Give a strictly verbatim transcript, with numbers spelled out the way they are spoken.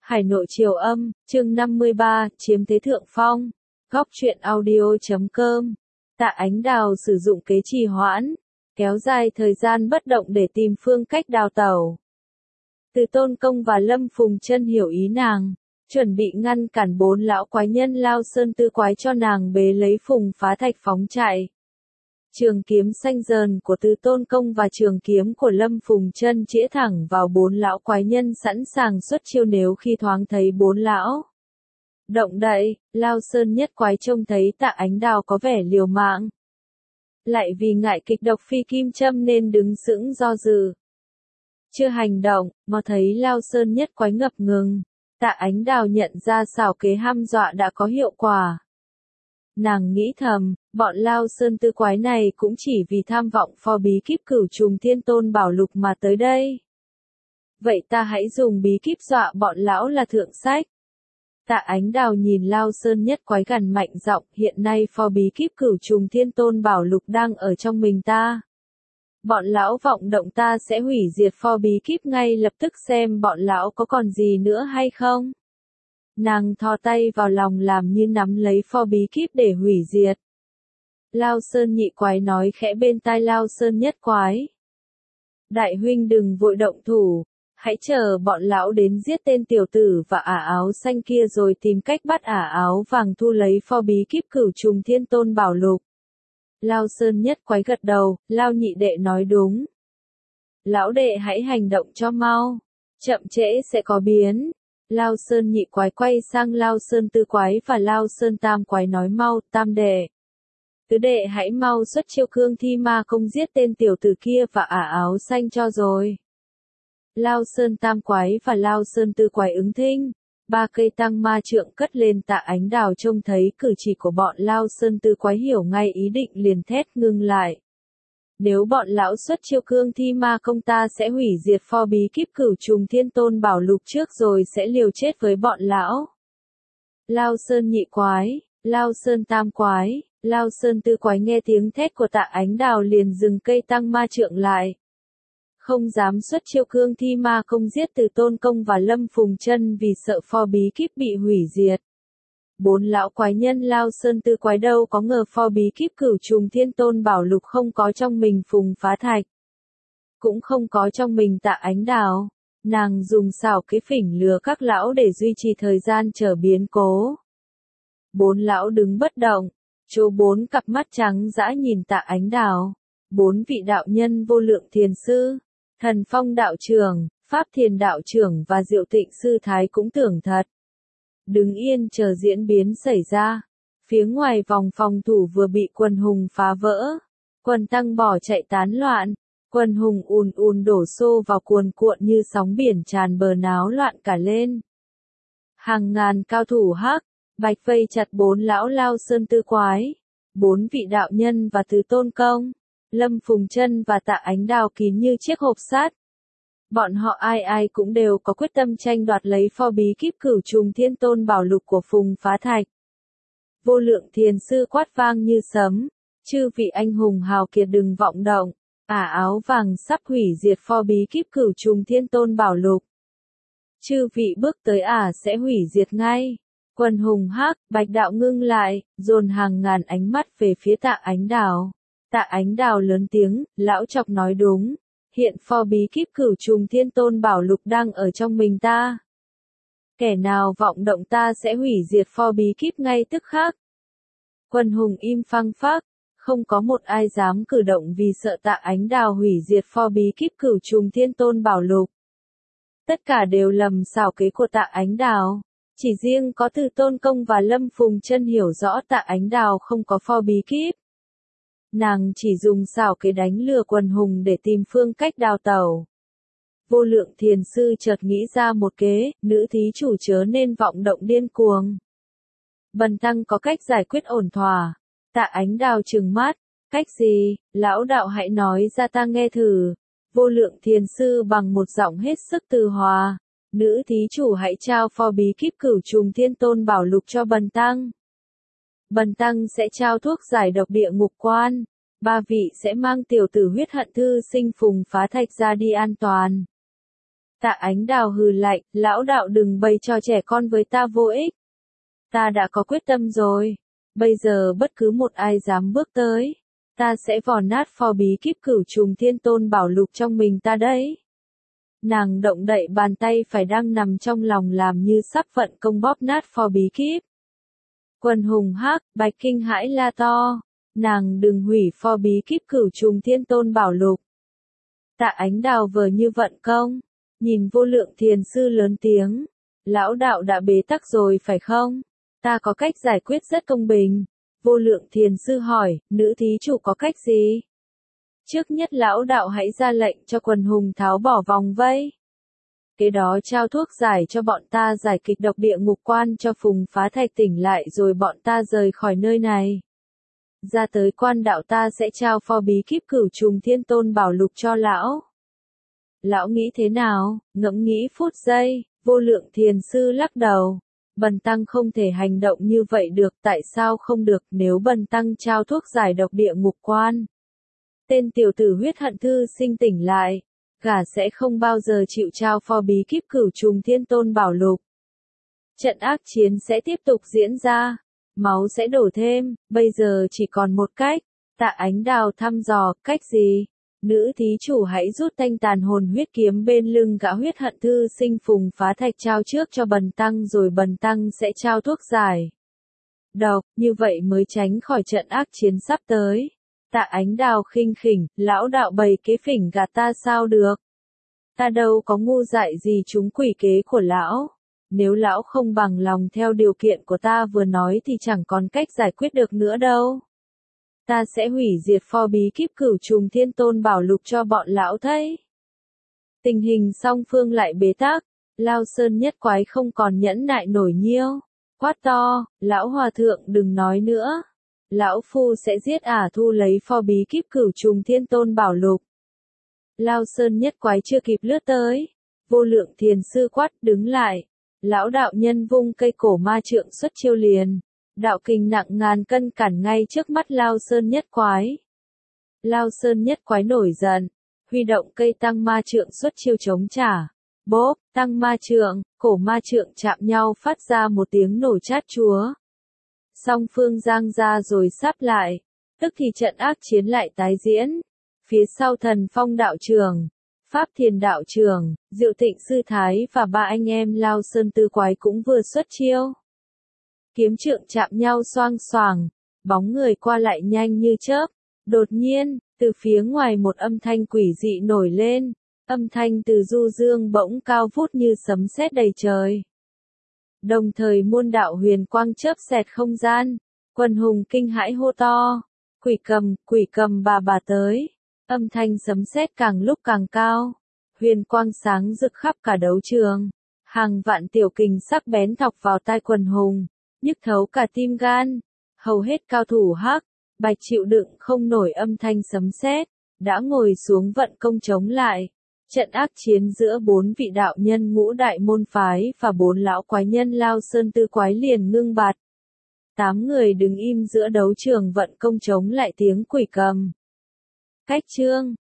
Hải Nội Triều Âm, chương năm mươi ba, chiếm thế thượng phong. Góc truyện audio chấm com. Tạ Ánh Đào sử dụng kế trì hoãn, kéo dài thời gian bất động để tìm phương cách đào tẩu. Từ Tôn Công và Lâm Phùng Chân hiểu ý nàng, chuẩn bị ngăn cản bốn lão quái nhân Lao Sơn Tư Quái cho nàng bế lấy Phùng Phá Thạch phóng chạy. Trường kiếm xanh dờn của Từ Tôn Công và trường kiếm của Lâm Phùng Chân chĩa thẳng vào bốn lão quái nhân sẵn sàng xuất chiêu nếu khi thoáng thấy bốn lão động đậy. Lao Sơn Nhất Quái trông thấy Tạ Ánh Đào có vẻ liều mạng, lại vì ngại kịch độc phi kim châm nên đứng sững do dự, chưa hành động, mà thấy Lao Sơn Nhất Quái ngập ngừng. Tạ Ánh Đào nhận ra xảo kế hăm dọa đã có hiệu quả. Nàng nghĩ thầm, bọn Lao Sơn Tư Quái này cũng chỉ vì tham vọng pho bí kíp Cửu Trùng Thiên Tôn Bảo Lục mà tới đây. Vậy ta hãy dùng bí kíp dọa bọn lão là thượng sách. Tạ Ánh Đào nhìn Lao Sơn Nhất Quái gằn mạnh giọng, hiện nay pho bí kíp Cửu Trùng Thiên Tôn Bảo Lục đang ở trong mình ta. Bọn lão vọng động ta sẽ hủy diệt pho bí kíp ngay lập tức, xem bọn lão có còn gì nữa hay không. Nàng thò tay vào lòng làm như nắm lấy pho bí kíp để hủy diệt. Lao Sơn Nhị Quái nói khẽ bên tai Lao Sơn Nhất Quái. Đại huynh đừng vội động thủ, hãy chờ bọn lão đến giết tên tiểu tử và ả áo xanh kia rồi tìm cách bắt ả áo vàng thu lấy pho bí kíp Cửu Trùng Thiên Tôn Bảo Lục. Lao Sơn Nhất Quái gật đầu, Lao Nhị Đệ nói đúng. Lão đệ hãy hành động cho mau, chậm trễ sẽ có biến. Lao Sơn Nhị Quái quay sang Lao Sơn Tư Quái và Lao Sơn Tam Quái nói mau, Tam Đệ, Tứ Đệ hãy mau xuất chiêu cương thi ma công giết tên tiểu tử kia và ả áo xanh cho rồi. Lao Sơn Tam Quái và Lao Sơn Tư Quái ứng thinh. Ba cây tăng ma trượng cất lên. Tạ Ánh Đào trông thấy cử chỉ của bọn Lao Sơn Tư Quái hiểu ngay ý định liền thét ngưng lại. Nếu bọn lão xuất chiêu cương thi ma công ta sẽ hủy diệt pho bí kíp Cửu Trùng Thiên Tôn Bảo Lục trước rồi sẽ liều chết với bọn lão. Lao Sơn Nhị Quái, Lao Sơn Tam Quái, Lao Sơn Tư Quái nghe tiếng thét của Tạ Ánh Đào liền dừng cây tăng ma trượng lại. Không dám xuất chiêu cương thi ma công giết Từ Tôn Công và Lâm Phùng Chân vì sợ pho bí kíp bị hủy diệt. Bốn lão quái nhân Lao Sơn Tư Quái đâu có ngờ pho bí kíp Cửu Trùng Thiên Tôn Bảo Lục không có trong mình Phùng Phá Thạch, cũng không có trong mình Tạ Ánh Đào. Nàng dùng xảo kế phỉnh lừa các lão để duy trì thời gian chờ biến cố. Bốn lão đứng bất động, chố bốn cặp mắt trắng dã nhìn Tạ Ánh Đào. Bốn vị đạo nhân Vô Lượng Thiền Sư, Thần Phong Đạo Trưởng, Pháp Thiền Đạo Trưởng và Diệu Tịnh Sư Thái cũng tưởng thật. Đứng yên chờ diễn biến xảy ra. Phía ngoài vòng phòng thủ vừa bị quần hùng phá vỡ. Quần tăng bỏ chạy tán loạn. Quần hùng ùn ùn đổ xô vào cuồn cuộn như sóng biển tràn bờ náo loạn cả lên. Hàng ngàn cao thủ hắc, bạch vây chặt bốn lão Lao Sơn Tư Quái, bốn vị đạo nhân và Từ Tôn Công, Lâm Phùng Chân và Tạ Ánh Đào kín như chiếc hộp sắt. Bọn họ ai ai cũng đều có quyết tâm tranh đoạt lấy pho bí kíp Cửu Trùng Thiên Tôn Bảo Lục của Phùng Phá Thạch. Vô Lượng Thiền Sư quát vang như sấm, chư vị anh hùng hào kiệt đừng vọng động, ả áo vàng sắp hủy diệt pho bí kíp Cửu Trùng Thiên Tôn Bảo Lục. Chư vị bước tới ả sẽ hủy diệt ngay. Quần hùng hắc, bạch đạo ngưng lại, dồn hàng ngàn ánh mắt về phía Tạ Ánh Đào. Tạ Ánh Đào lớn tiếng, lão chọc nói đúng. Hiện pho bí kíp Cửu Trùng Thiên Tôn Bảo Lục đang ở trong mình ta. Kẻ nào vọng động ta sẽ hủy diệt pho bí kíp ngay tức khắc. Quần hùng im phăng phắc, không có một ai dám cử động vì sợ Tạ Ánh Đào hủy diệt pho bí kíp Cửu Trùng Thiên Tôn Bảo Lục. Tất cả đều lầm xảo kế của Tạ Ánh Đào. Chỉ riêng có Từ Tôn Công và Lâm Phùng Chân hiểu rõ Tạ Ánh Đào không có pho bí kíp. Nàng chỉ dùng xảo kế đánh lừa quần hùng để tìm phương cách đào tẩu. Vô Lượng Thiền Sư chợt nghĩ ra một kế, nữ thí chủ chớ nên vọng động điên cuồng. Bần tăng có cách giải quyết ổn thỏa. Tạ Ánh Đào trừng mắt, cách gì, lão đạo hãy nói ra ta nghe thử. Vô Lượng Thiền Sư bằng một giọng hết sức từ hòa, nữ thí chủ hãy trao pho bí kíp Cửu Trùng Thiên Tôn Bảo Lục cho bần tăng. Bần tăng sẽ trao thuốc giải độc địa ngục quan. Ba vị sẽ mang tiểu tử huyết hận thư sinh Phùng Phá Thạch ra đi an toàn. Tạ Ánh Đào hừ lạnh, lão đạo đừng bày trò trẻ con với ta vô ích. Ta đã có quyết tâm rồi. Bây giờ bất cứ một ai dám bước tới, ta sẽ vò nát pho bí kíp cửu trùng thiên tôn bảo lục trong mình ta đấy. Nàng động đậy bàn tay phải đang nằm trong lòng làm như sắp vận công bóp nát pho bí kíp. Quần hùng hắc, Bạch kinh hãi la to. Nàng đừng hủy pho bí kíp cửu trùng thiên tôn bảo lục. Tạ Ánh Đào vờ như vận công, nhìn Vô Lượng Thiền Sư lớn tiếng. Lão đạo đã bế tắc rồi phải không? Ta có cách giải quyết rất công bình. Vô Lượng Thiền Sư hỏi, nữ thí chủ có cách gì? Trước nhất lão đạo hãy ra lệnh cho quần hùng tháo bỏ vòng vây. Kế đó trao thuốc giải cho bọn ta giải kịch độc địa ngục quan cho Phùng Phá Thạch tỉnh lại rồi bọn ta rời khỏi nơi này. Ra tới quan đạo ta sẽ trao pho bí kíp cửu trùng thiên tôn bảo lục cho lão. Lão nghĩ thế nào? Ngẫm nghĩ phút giây, Vô Lượng Thiền Sư lắc đầu. Bần tăng không thể hành động như vậy được, tại sao không được? Nếu bần tăng trao thuốc giải độc địa ngục quan, tên tiểu tử huyết hận thư sinh tỉnh lại, gã sẽ không bao giờ chịu trao pho bí kíp cửu trùng thiên tôn bảo lục. Trận ác chiến sẽ tiếp tục diễn ra, máu sẽ đổ thêm, bây giờ chỉ còn một cách. Tạ Ánh Đào thăm dò, cách gì? Nữ thí chủ hãy rút thanh tàn hồn huyết kiếm bên lưng gã huyết hận thư sinh Phùng Phá Thạch trao trước cho bần tăng rồi bần tăng sẽ trao thuốc giải độc, như vậy mới tránh khỏi trận ác chiến sắp tới. Tạ Ánh Đào khinh khỉnh, lão đạo bày kế phỉnh gạt ta sao được? Ta đâu có ngu dại gì trúng quỷ kế của lão. Nếu lão không bằng lòng theo điều kiện của ta vừa nói thì chẳng còn cách giải quyết được nữa đâu. Ta sẽ hủy diệt pho bí kíp cửu trùng thiên tôn bảo lục cho bọn lão thấy. Tình hình song phương lại bế tắc, Lao Sơn Nhất Quái không còn nhẫn nại nổi nhiêu. Quát to, lão hòa thượng đừng nói nữa. Lão phu sẽ giết ả thu lấy pho bí kíp cửu trùng thiên tôn bảo lục. Lao Sơn Nhất Quái chưa kịp lướt tới. Vô Lượng Thiền Sư quát đứng lại. Lão đạo nhân vung cây cổ ma trượng xuất chiêu liền. Đạo kình nặng ngàn cân cản ngay trước mắt Lao Sơn Nhất Quái. Lao Sơn Nhất Quái nổi giận, huy động cây tăng ma trượng xuất chiêu chống trả. Bốp, tăng ma trượng, cổ ma trượng chạm nhau phát ra một tiếng nổ chát chúa. Song phương giang ra rồi sáp lại, tức thì trận ác chiến lại tái diễn. Phía sau Thần Phong đạo trường, Pháp Thiền đạo trường, Diệu Thịnh Sư Thái và ba anh em Lao Sơn Tư Quái cũng vừa xuất chiêu. Kiếm trượng chạm nhau xoang xoàng, bóng người qua lại nhanh như chớp. Đột nhiên, từ phía ngoài một âm thanh quỷ dị nổi lên, âm thanh từ du dương bỗng cao vút như sấm sét đầy trời. Đồng thời muôn đạo huyền quang chớp xẹt không gian, quần hùng kinh hãi hô to, quỷ cầm, quỷ cầm bà bà tới. Âm thanh sấm sét càng lúc càng cao, huyền quang sáng rực khắp cả đấu trường, hàng vạn tiểu kình sắc bén thọc vào tai quần hùng, nhức thấu cả tim gan. Hầu hết cao thủ hắc, bạch chịu đựng không nổi âm thanh sấm sét, đã ngồi xuống vận công chống lại. Trận ác chiến giữa bốn vị đạo nhân ngũ đại môn phái và bốn lão quái nhân Lao Sơn Tư Quái liền ngưng bặt. Tám người đứng im giữa đấu trường vận công chống lại tiếng quỷ cầm. Cách chương